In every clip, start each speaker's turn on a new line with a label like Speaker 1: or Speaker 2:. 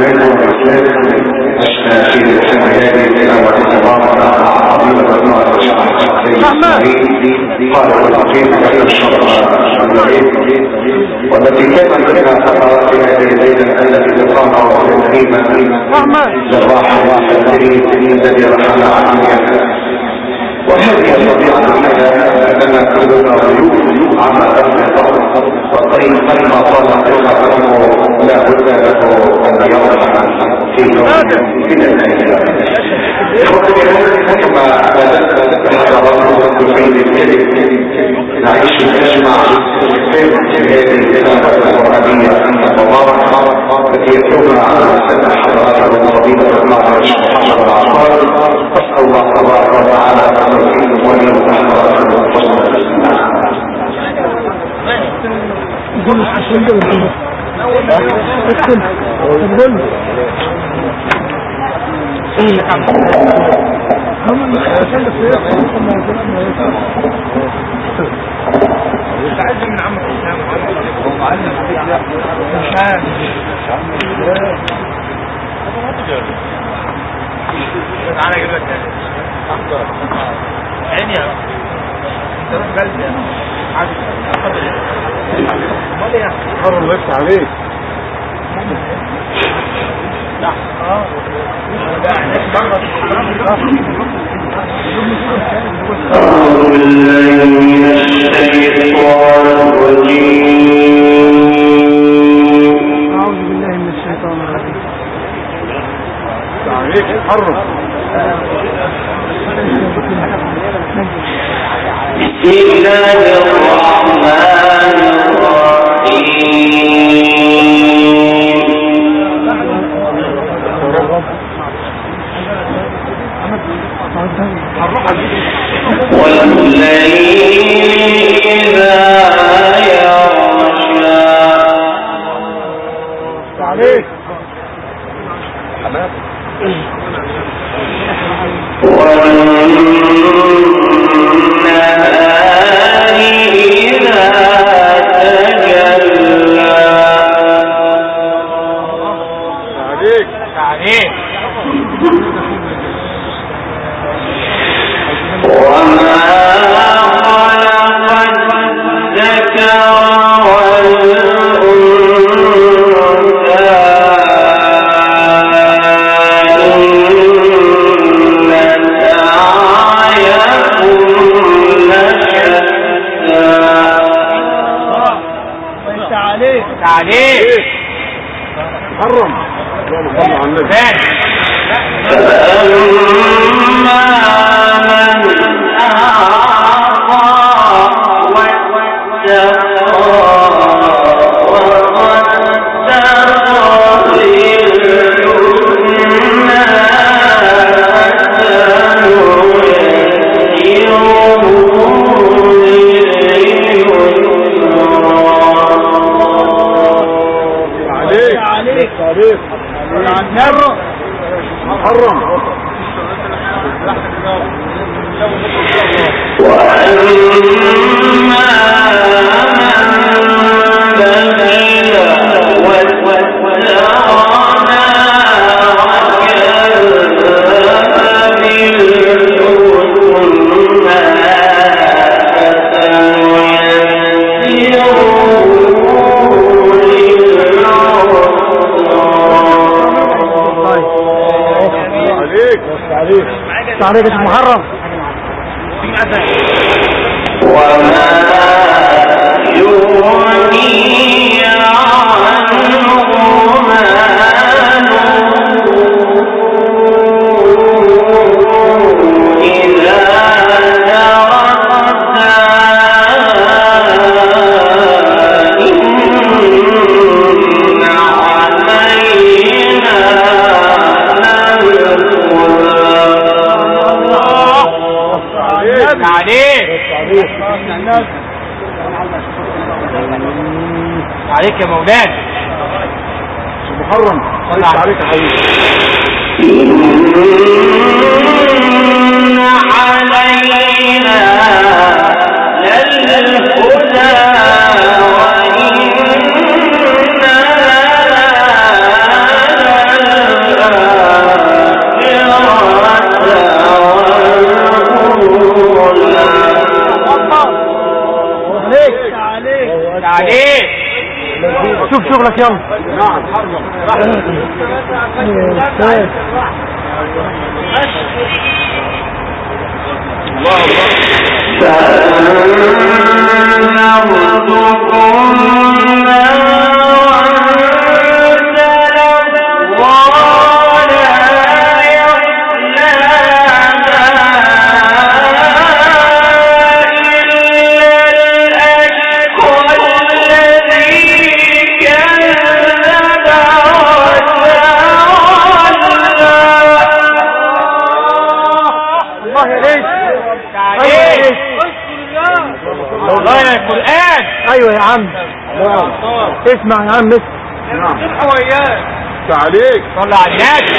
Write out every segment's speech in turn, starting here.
Speaker 1: الإيمان والإسلام أشنا في الحميات إلى وإتبارنا عظيمة الله قال والعقيم أهل الشرع والتي كانت منها ثمرات هذه الليلة التي تقام وتنهينا للراحل الكريم الذي رحل عنها. وهذه طبيعة الحياة أننا كلنا ضيوف على أرض الأرض، والطريق مهما طال قصته لا بد له أن يرحل في يوم من الأيام. إخوتي كما بدأت بحضراتكم بخير الكلم نعيش نجمع في هذه الكتابة القرآنية المباركة التي يتلوها على سنة حضراتكم فضيلة المعنى الشيخ محمد العقاد. أسأل الله تبارك وتعالى التوفيق ولي حضراتكم حسن الاستماع.
Speaker 2: تعجب من عمك الإسلام وعلم تعالى اجيب لك عيني يا انت روح قلبي يا عادي امال ايه حر الله يفتح عليك. لا
Speaker 1: أعوذ بالله من الشيطان الرجيم.
Speaker 3: أعوذ بالله من الشيطان الرجيم.
Speaker 2: عليك حرم.
Speaker 1: بسم الله الرحمن الرحيم. والليل إذا يغشى.
Speaker 2: عليك
Speaker 1: والنهار إذا تجلى.
Speaker 2: عليك
Speaker 1: وما خلق الذكر والأنثى إن سعيكم لشتى.
Speaker 2: عليك حرم
Speaker 1: فأما من أعطى واتقى وصدق بالحسنى سنيسره لليسرى.
Speaker 2: عليك حرم
Speaker 1: وأما من بخل واستغنى وكذب بالحسنى
Speaker 3: عليك محرم.
Speaker 1: وما يغني عنه ماله إذا تردى إن علينا
Speaker 2: عليك يا مولانا
Speaker 3: محرم. صلي عليك يا حبيبي.
Speaker 1: إن علينا للهدى وإن لنا
Speaker 4: شوف شغلك يلا.
Speaker 3: نعم. الله
Speaker 4: ايوه يا عم اسمع يا عم اسمع.
Speaker 3: نعم تعليق
Speaker 2: صلى على النبي.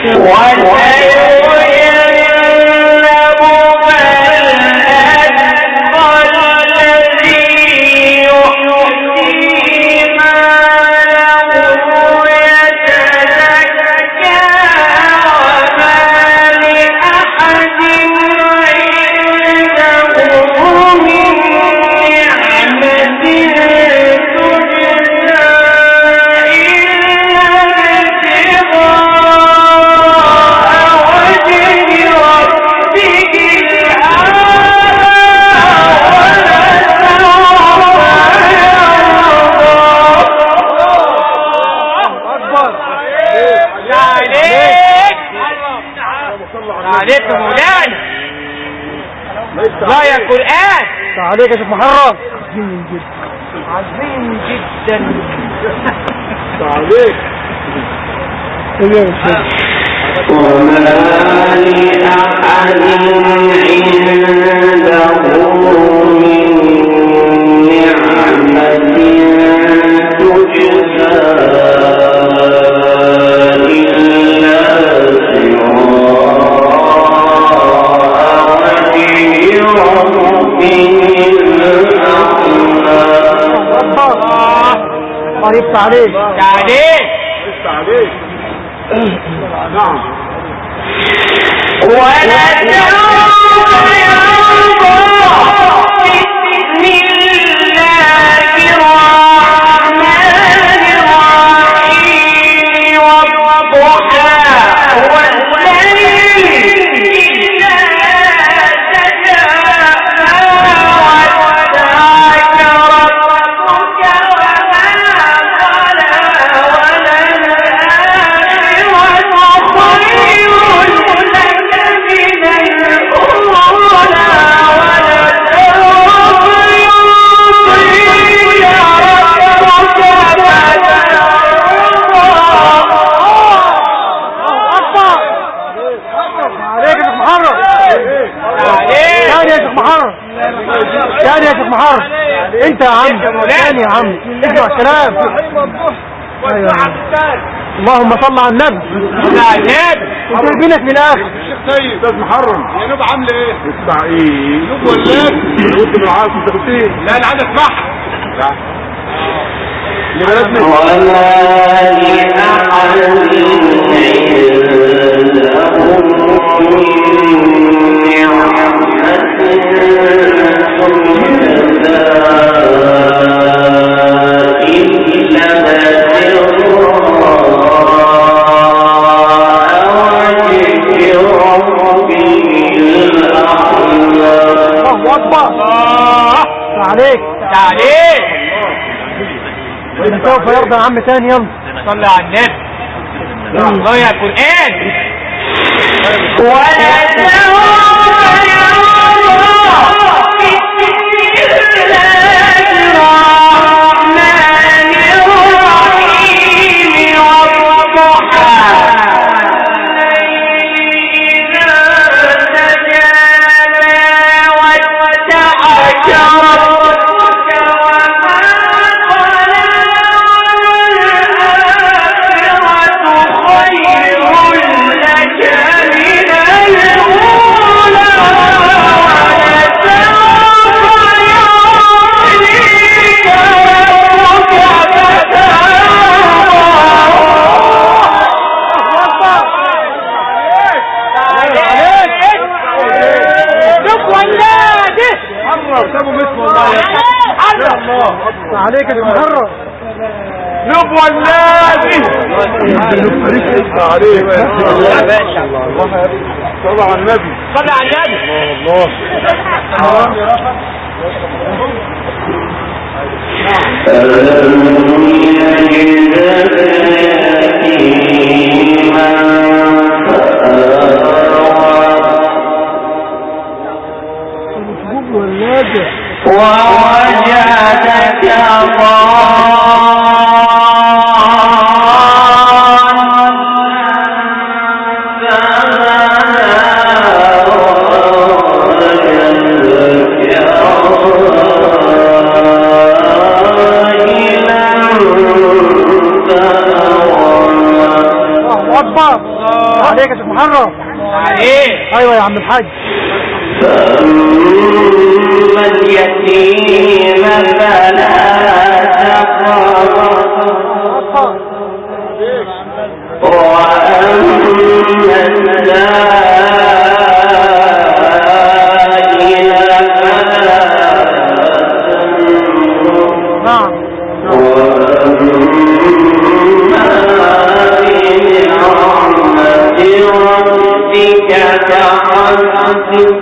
Speaker 2: عليك يا مولانا. لا يا قرآن.
Speaker 4: عليك يا شيخ محرم.
Speaker 2: عظيم جدا.
Speaker 3: عليك.
Speaker 1: وما لأحد عنده من نعمة تجزى
Speaker 4: الله يفتح عليك.
Speaker 3: عليك. نعم.
Speaker 4: تاني يا شيخ محمد. انت يا عم تاني يا عم اسمع الكلام. ايوه اللهم صل على النبي. انت جايبينك من الاخر.
Speaker 3: الشيخ سيد استاذ محرم يا نوب عامله ايه؟ اسمع ايه؟ نوب ولاك قلت من العاصم تغسيل. لا انا عايز اسمعها. لا لبلدنا
Speaker 1: وما لأحد
Speaker 4: عليك سوف يرضى يا عم تاني. يلا
Speaker 2: صلى على النبي. الله يا قرآن.
Speaker 4: عليك يا محرم.
Speaker 2: لك
Speaker 3: نوب والنادي عليك يا باشا. صلى على النبي صلى على النبي.
Speaker 1: ووجدك
Speaker 4: اكبر عليك يا شيخ محرم عليك. ايوه يا عم الحاج.
Speaker 1: فأما اليتيم فلا تقهر وأما السائل فلا تنهر وأما بنعمة ربك فحدث.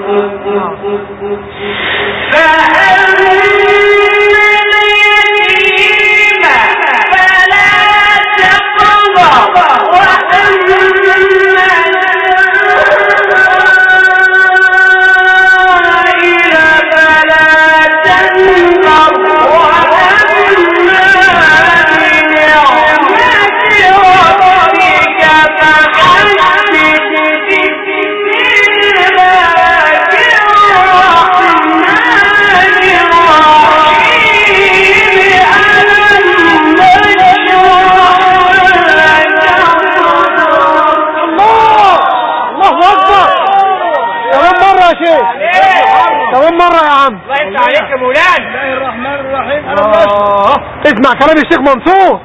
Speaker 4: كمان مرة يا عم.
Speaker 2: الله يفتح عليك يا مولانا. بسم الله الرحمن الرحيم.
Speaker 4: اسمع كلام الشيخ منصور.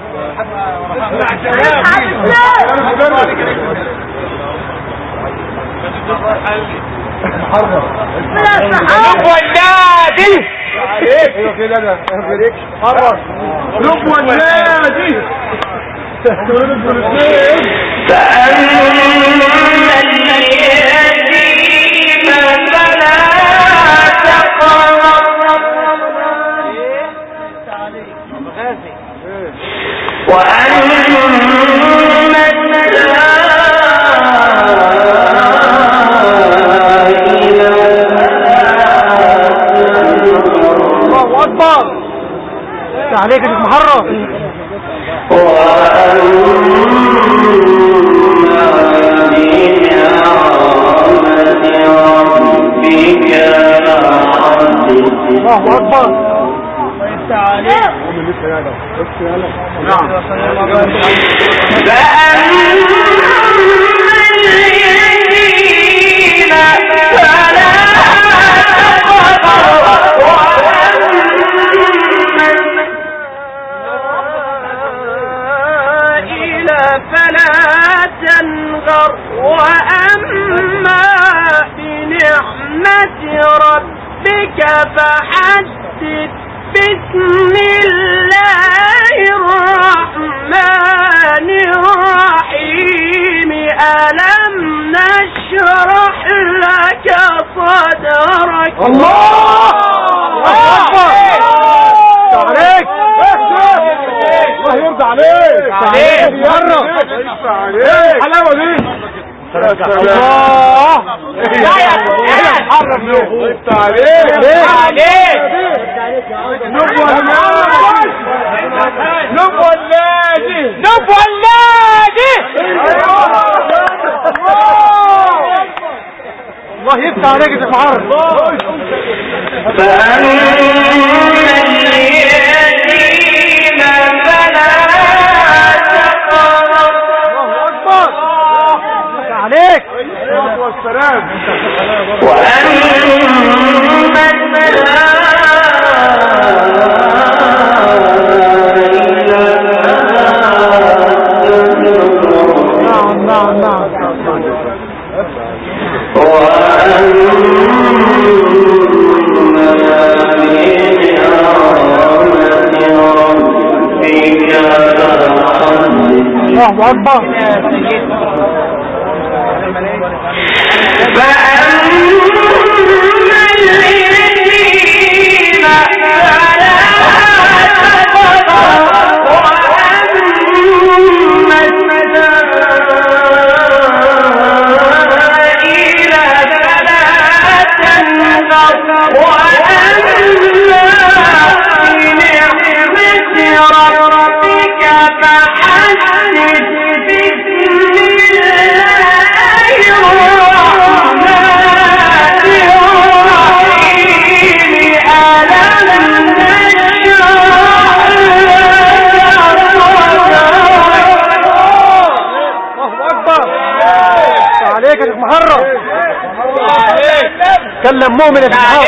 Speaker 2: لب والنادي.
Speaker 3: ايوه كده انا عليك حرك لب والنادي.
Speaker 1: فأما اليتيم فلا تقهر وأما السائل
Speaker 4: الله أكبر. عليك يا شيخ محرم. الله أكبر.
Speaker 3: نعم.
Speaker 1: وأما بنعمة ربك فحدث. بسم الله الرحمن الرحيم. ألم نشرح لك صدرك.
Speaker 4: الله أكبر. عليك. الله يرضى عليك. عليك مرة.
Speaker 3: الحلاوة دي.
Speaker 4: الله.
Speaker 2: لا يا
Speaker 3: حرم له. عليك. نب والنادي. نب والنادي.
Speaker 2: نب والنادي.
Speaker 4: الله يفتح عليك يا شيخ محرم.
Speaker 1: فأما اليتيم فلا تقهر.
Speaker 4: الله أكبر. عليك.
Speaker 3: والسلام.
Speaker 1: وأما
Speaker 4: نعم.
Speaker 1: وأما
Speaker 4: الله أكبر. كلم مؤمن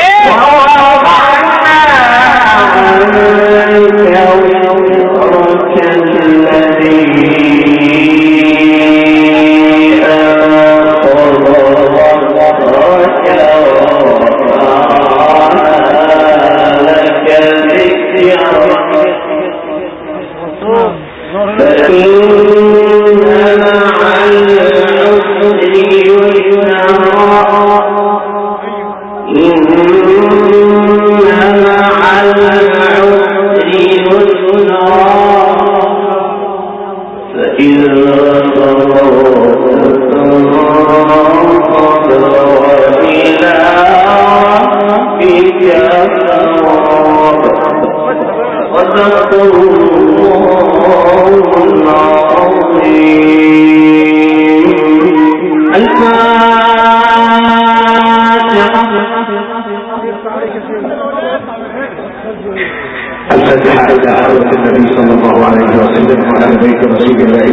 Speaker 1: الفاتحة إلى حضرة النبي صلى الله عليه وسلم وعلى بيت رسول الله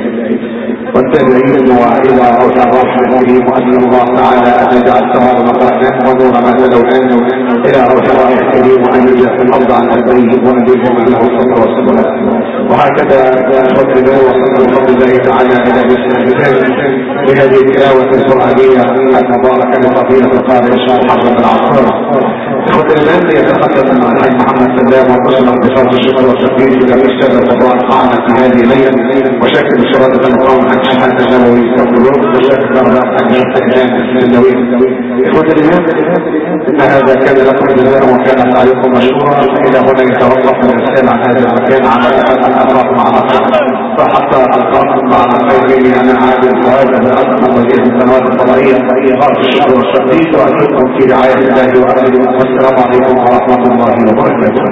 Speaker 1: والتابعين وإلى روح الرحمن الكريم وأسأل الله تعالى أن يجعل ثواب ما قرأناه ونور ما تلوناه إلى روح الرحمن الكريم وأن يجعل الأرض عن أبيه وأن يجعل له الصبر والسلام. وهكذا بفضل الله وصلى بفضل الله تعالى إلى مثال بهذه التلاوة القرآنية المباركة لفضيلة القارئ الشيخ حسن العصار. بفضل الله يتقدم مع الحاج محمد سلام والمسلم بفضل الشكر والتقدير إلى السادة الفضائل معنا في هذه الليلة وشكل الشرطة المقام الحاج حسن النووي والقلوب وشكل الأرض الحاج النووي. بفضل الله إن هذا كان لكم جزاء وكان سعيكم مشكورا. إلى هنا يتوقف الإنسان عن هذا المكان على ألقاكم على خير فحتى ألقاكم على خير. أنا عادل وهذا بأسم وزير القنوات الفضائية غرب الشكر والتقدير وأترككم في رعاية الله وأمره والسلام عليكم ورحمة الله وبركاته.